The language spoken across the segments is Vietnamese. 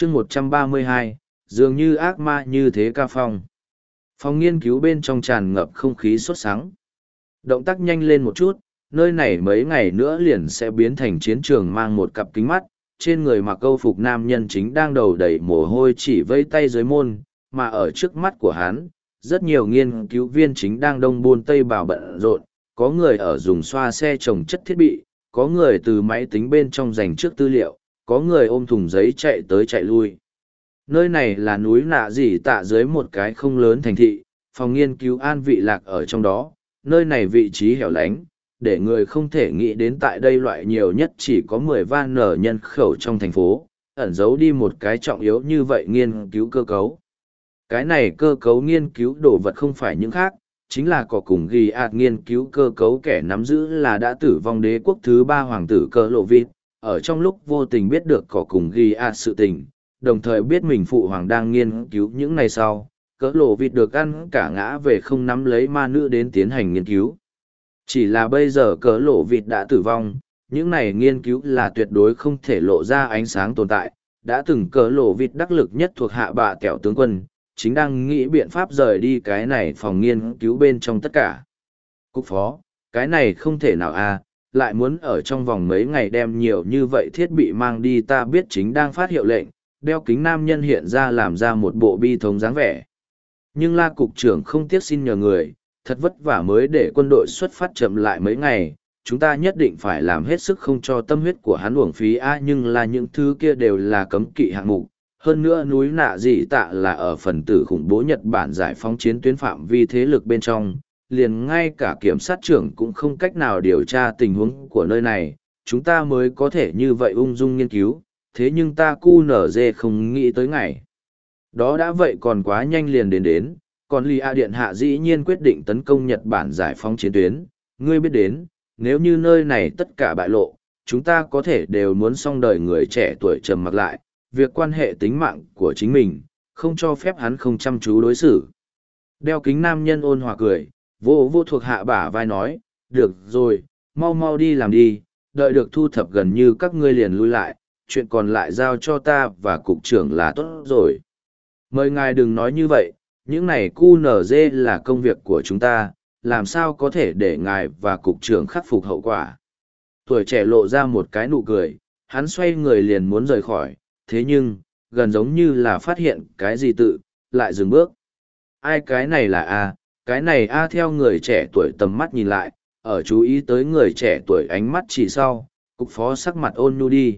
chương 132, dường như ác ma như thế ca phong. Phòng nghiên cứu bên trong tràn ngập không khí sốt sắng. Động tác nhanh lên một chút, nơi này mấy ngày nữa liền sẽ biến thành chiến trường mang một cặp kính mắt, trên người mặc câu phục nam nhân chính đang đầu đầy mồ hôi chỉ vây tay dưới môn, mà ở trước mắt của hắn, rất nhiều nghiên cứu viên chính đang đông buôn tây bào bận rộn, có người ở dùng xoa xe trồng chất thiết bị, có người từ máy tính bên trong dành trước tư liệu, có người ôm thùng giấy chạy tới chạy lui. Nơi này là núi nạ gì tạ dưới một cái không lớn thành thị, phòng nghiên cứu an vị lạc ở trong đó, nơi này vị trí hẻo lánh, để người không thể nghĩ đến tại đây loại nhiều nhất chỉ có 10 van nở nhân khẩu trong thành phố, ẩn giấu đi một cái trọng yếu như vậy nghiên cứu cơ cấu. Cái này cơ cấu nghiên cứu đồ vật không phải những khác, chính là có cùng ghi ạt nghiên cứu cơ cấu kẻ nắm giữ là đã tử vong đế quốc thứ 3 hoàng tử Cờ Lộ Vịt, ở trong lúc vô tình biết được có cùng ghi ạt sự tình, đồng thời biết mình phụ hoàng đang nghiên cứu những ngày sau, Cờ Lộ Vịt được ăn cả ngã về không nắm lấy ma nữ đến tiến hành nghiên cứu. Chỉ là bây giờ Cờ Lộ Vịt đã tử vong, những này nghiên cứu là tuyệt đối không thể lộ ra ánh sáng tồn tại, đã từng Cờ Lộ Vịt đắc lực nhất thuộc hạ bạ kẹo tướng quân, chính đang nghĩ biện pháp rời đi cái này phòng nghiên cứu bên trong tất cả. Cục phó, cái này không thể nào lại muốn ở trong vòng mấy ngày đem nhiều như vậy thiết bị mang đi, ta biết chính đang phát hiệu lệnh, đeo kính nam nhân hiện ra làm ra một bộ bi thống dáng vẻ. Nhưng La cục trưởng không tiếc xin nhờ người, thật vất vả mới để quân đội xuất phát chậm lại mấy ngày, chúng ta nhất định phải làm hết sức không cho tâm huyết của hắn uổng phí nhưng là những thứ kia đều là cấm kỵ hạng mục. Hơn nữa núi nạ dị tạ là ở phần tử khủng bố Nhật Bản giải phóng chiến tuyến phạm vi thế lực bên trong, liền ngay cả kiểm sát trưởng cũng không cách nào điều tra tình huống của nơi này, chúng ta mới có thể như vậy ung dung nghiên cứu, thế nhưng ta QNZ không nghĩ tới ngày. Đó đã vậy còn quá nhanh liền đến, còn Lia Điện Hạ dĩ nhiên quyết định tấn công Nhật Bản giải phóng chiến tuyến, ngươi biết đến, nếu như nơi này tất cả bại lộ, chúng ta có thể đều muốn xong đời người trẻ tuổi trầm mặc lại, việc quan hệ tính mạng của chính mình, không cho phép hắn không chăm chú đối xử. Đeo kính nam nhân ôn hòa cười, vô thuộc hạ bả vai nói, được rồi, mau mau đi làm đi, đợi được thu thập gần như các ngươi liền lui lại, chuyện còn lại giao cho ta và cục trưởng là tốt rồi. Mời ngài đừng nói như vậy, những này QNZ là công việc của chúng ta, làm sao có thể để ngài và cục trưởng khắc phục hậu quả. Tuổi trẻ lộ ra một cái nụ cười, hắn xoay người liền muốn rời khỏi, thế nhưng, gần giống như là phát hiện cái gì tự, lại dừng bước. Ai cái này là cái này theo người trẻ tuổi tầm mắt nhìn lại, ở chú ý tới người trẻ tuổi ánh mắt chỉ sau, cục phó sắc mặt ôn nhu đi.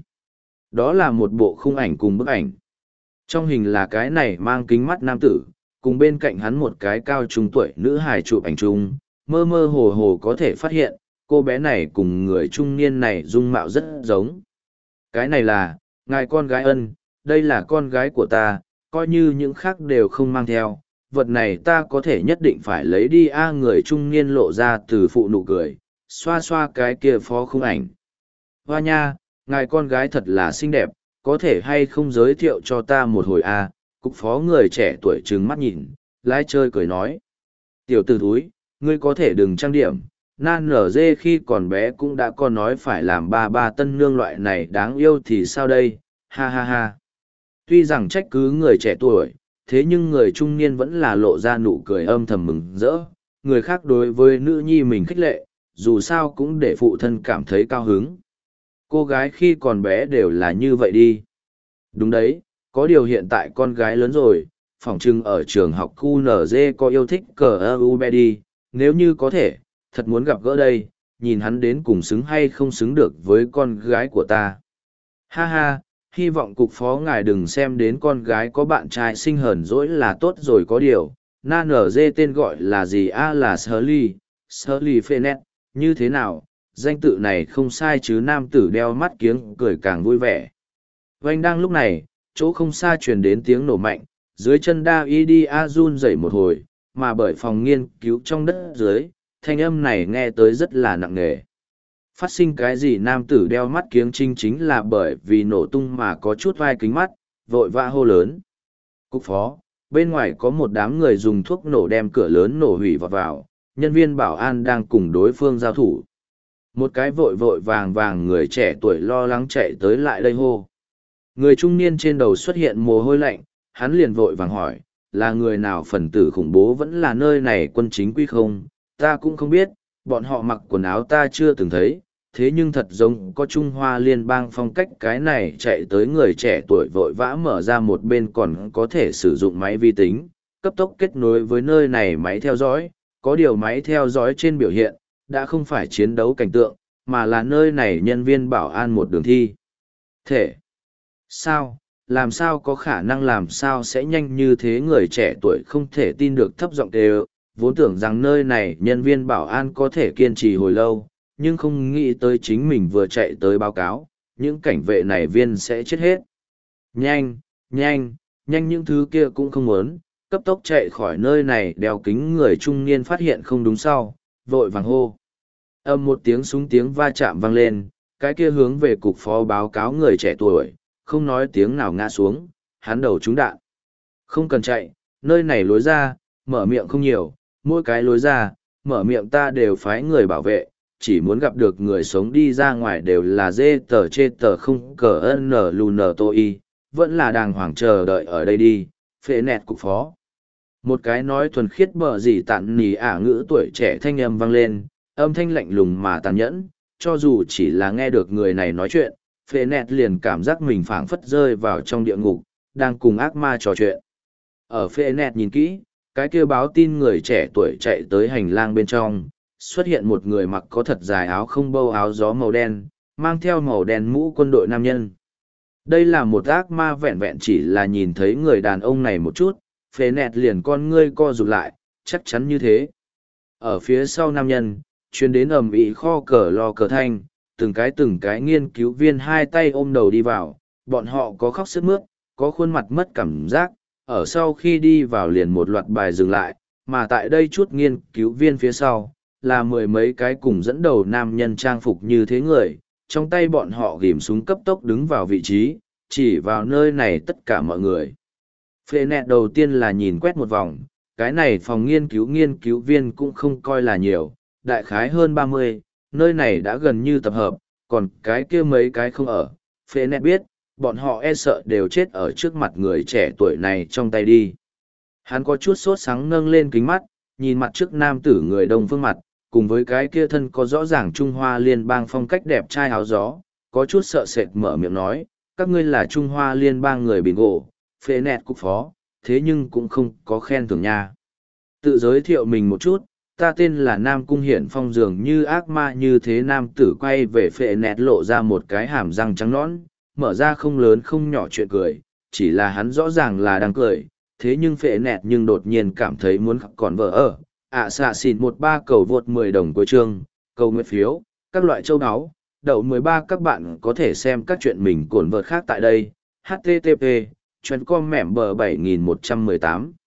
Đó là một bộ khung ảnh cùng bức ảnh. Trong hình là cái này mang kính mắt nam tử, cùng bên cạnh hắn một cái cao trung tuổi nữ hài chụp ảnh chung, mơ mơ hồ hồ có thể phát hiện, cô bé này cùng người trung niên này dung mạo rất giống. Cái này là, ngài con gái ân, đây là con gái của ta, coi như những khác đều không mang theo, vật này ta có thể nhất định phải lấy đi người trung niên lộ ra từ phụ nụ cười, xoa xoa cái kia phó khung ảnh. Hoa nha, ngài con gái thật là xinh đẹp, có thể hay không giới thiệu cho ta một hồi cục phó người trẻ tuổi trừng mắt nhìn, lái chơi cười nói. Tiểu tử thúi, ngươi có thể đừng trang điểm, nan nở dê khi còn bé cũng đã có nói phải làm ba tân nương loại này đáng yêu thì sao đây, ha ha ha. Tuy rằng trách cứ người trẻ tuổi, thế nhưng người trung niên vẫn là lộ ra nụ cười âm thầm mừng rỡ, người khác đối với nữ nhi mình khích lệ, dù sao cũng để phụ thân cảm thấy cao hứng. Cô gái khi còn bé đều là như vậy đi. Đúng đấy, có điều hiện tại con gái lớn rồi, phỏng chừng ở trường học QNZ có yêu thích cờ đi, nếu như có thể, thật muốn gặp gỡ đây, nhìn hắn đến cùng xứng hay không xứng được với con gái của ta. Ha ha, hy vọng cục phó ngài đừng xem đến con gái có bạn trai sinh hờn dỗi là tốt rồi, có điều, na nở dê tên gọi là gì là Shirley Phoenix, như thế nào, danh tự này không sai chứ. Nam tử đeo mắt kiếng cười càng vui vẻ. Vành đang lúc này, chỗ không xa truyền đến tiếng nổ mạnh, dưới chân David run rẩy một hồi, mà bởi phòng nghiên cứu trong đất dưới, thanh âm này nghe tới rất là nặng nề. Phát sinh cái gì? Nam tử đeo mắt kiếng chính là bởi vì nổ tung mà có chút vai kính mắt, vội vã hô lớn. Cục phó, bên ngoài có một đám người dùng thuốc nổ đem cửa lớn nổ hủy vào, nhân viên bảo an đang cùng đối phương giao thủ. Một cái vội vàng người trẻ tuổi lo lắng chạy tới lại đây hô. Người trung niên trên đầu xuất hiện mồ hôi lạnh, hắn liền vội vàng hỏi, là người nào phần tử khủng bố vẫn là nơi này quân chính quy không? Ta cũng không biết, bọn họ mặc quần áo ta chưa từng thấy, thế nhưng thật giống có Trung Hoa liên bang phong cách cái này chạy tới người trẻ tuổi vội vã mở ra một bên còn có thể sử dụng máy vi tính, cấp tốc kết nối với nơi này máy theo dõi, có điều máy theo dõi trên biểu hiện, đã không phải chiến đấu cảnh tượng, mà là nơi này nhân viên bảo an một đường thi. Thể. Sao? Làm sao có khả năng làm sao sẽ nhanh như thế người trẻ tuổi không thể tin được thấp giọng đều, vốn tưởng rằng nơi này nhân viên bảo an có thể kiên trì hồi lâu, nhưng không nghĩ tới chính mình vừa chạy tới báo cáo, những cảnh vệ này viên sẽ chết hết. Nhanh, nhanh, nhanh những thứ kia cũng không muốn, cấp tốc chạy khỏi nơi này đeo kính người trung niên phát hiện không đúng sau, vội vàng hô. Âm một tiếng súng tiếng va chạm vang lên, cái kia hướng về cục phó báo cáo người trẻ tuổi, không nói tiếng nào ngã xuống, hắn đầu trúng đạn. Không cần chạy, nơi này lối ra, mở miệng không nhiều, mỗi cái lối ra, mở miệng ta đều phái người bảo vệ, chỉ muốn gặp được người sống đi ra ngoài đều là dê tờ chê tờ không cờ ân nở lù nở tô y, vẫn là đàng hoàng chờ đợi ở đây đi, phệ nẹt cục phó. Một cái nói thuần khiết bờ gì tặn nỉ ngữ tuổi trẻ thanh âm vang lên, âm thanh lạnh lùng mà tàn nhẫn, cho dù chỉ là nghe được người này nói chuyện, phệ nẹt liền cảm giác mình phảng phất rơi vào trong địa ngục, đang cùng ác ma trò chuyện. Ở phệ nẹt nhìn kỹ, cái kia báo tin người trẻ tuổi chạy tới hành lang bên trong, xuất hiện một người mặc có thật dài áo không bâu áo gió màu đen, mang theo màu đen mũ quân đội nam nhân. Đây là một ác ma vẹn vẹn chỉ là nhìn thấy người đàn ông này một chút, phệ nẹt liền con ngươi co rụt lại, chắc chắn như thế. Ở phía sau nam nhân, chuyến đến ầm ĩ kho cờ lo cờ thanh, từng cái nghiên cứu viên hai tay ôm đầu đi vào, bọn họ có khóc sướt mướt, có khuôn mặt mất cảm giác, ở sau khi đi vào liền một loạt bài dừng lại, mà tại đây chút nghiên cứu viên phía sau, là mười mấy cái cùng dẫn đầu nam nhân trang phục như thế người, trong tay bọn họ ghim súng cấp tốc đứng vào vị trí, chỉ vào nơi này tất cả mọi người. Phệ nẹt đầu tiên là nhìn quét một vòng, cái này phòng nghiên cứu viên cũng không coi là nhiều, đại khái hơn 30, nơi này đã gần như tập hợp, còn cái kia mấy cái không ở. Phệ nẹt biết, bọn họ e sợ đều chết ở trước mặt người trẻ tuổi này trong tay đi. Hắn có chút sốt sắng nâng lên kính mắt, nhìn mặt trước nam tử người đông phương mặt, cùng với cái kia thân có rõ ràng Trung Hoa liên bang phong cách đẹp trai áo gió, có chút sợ sệt mở miệng nói, các ngươi là Trung Hoa liên bang người bingo, phệ nẹt cục phó, thế nhưng cũng không có khen thưởng nha. Tự giới thiệu mình một chút, ta tên là Nam Cung Hiển Phong, dường như ác ma như thế nam tử quay về phệ nẹt lộ ra một cái hàm răng trắng nõn, mở ra không lớn không nhỏ chuyện cười, chỉ là hắn rõ ràng là đang cười, thế nhưng phệ nẹt nhưng đột nhiên cảm thấy muốn còn vợ ở. Xạ xịn 13 cầu vượt 10 đồng cuối chương, cầu nguyện phiếu, các loại châu áo, đậu 13 các bạn có thể xem các chuyện mình cổn vợt khác tại đây, http, chuyên com mẻm bờ 7118.